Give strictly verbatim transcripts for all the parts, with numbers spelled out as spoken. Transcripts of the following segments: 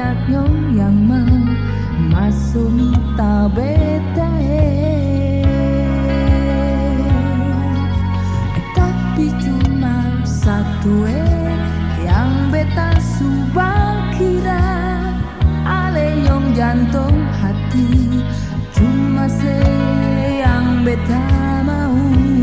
banyak nyong yang mau masuk minta beta tapi cuma satu eh yang beta subang kira ale nyong jantung hati cuma se yang beta mau.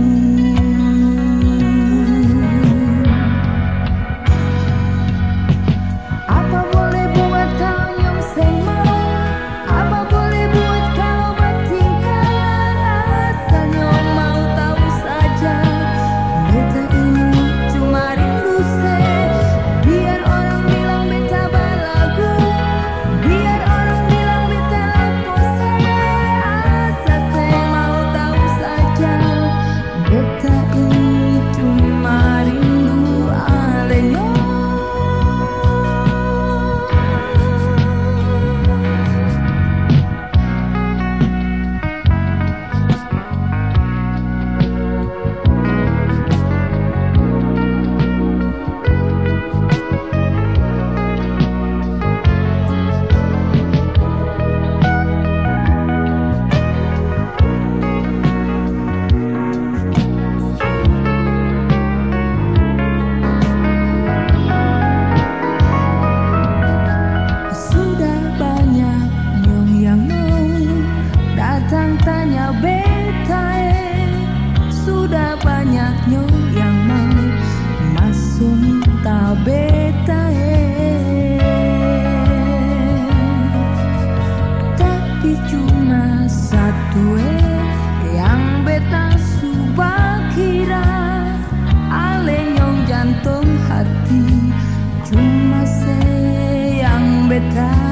Tanya beta eh, sudah banyak nyong yang mau masuk minta beta eh, tapi cuma satu eh yang beta subang kira ale nyong jantung hati cuma se yang beta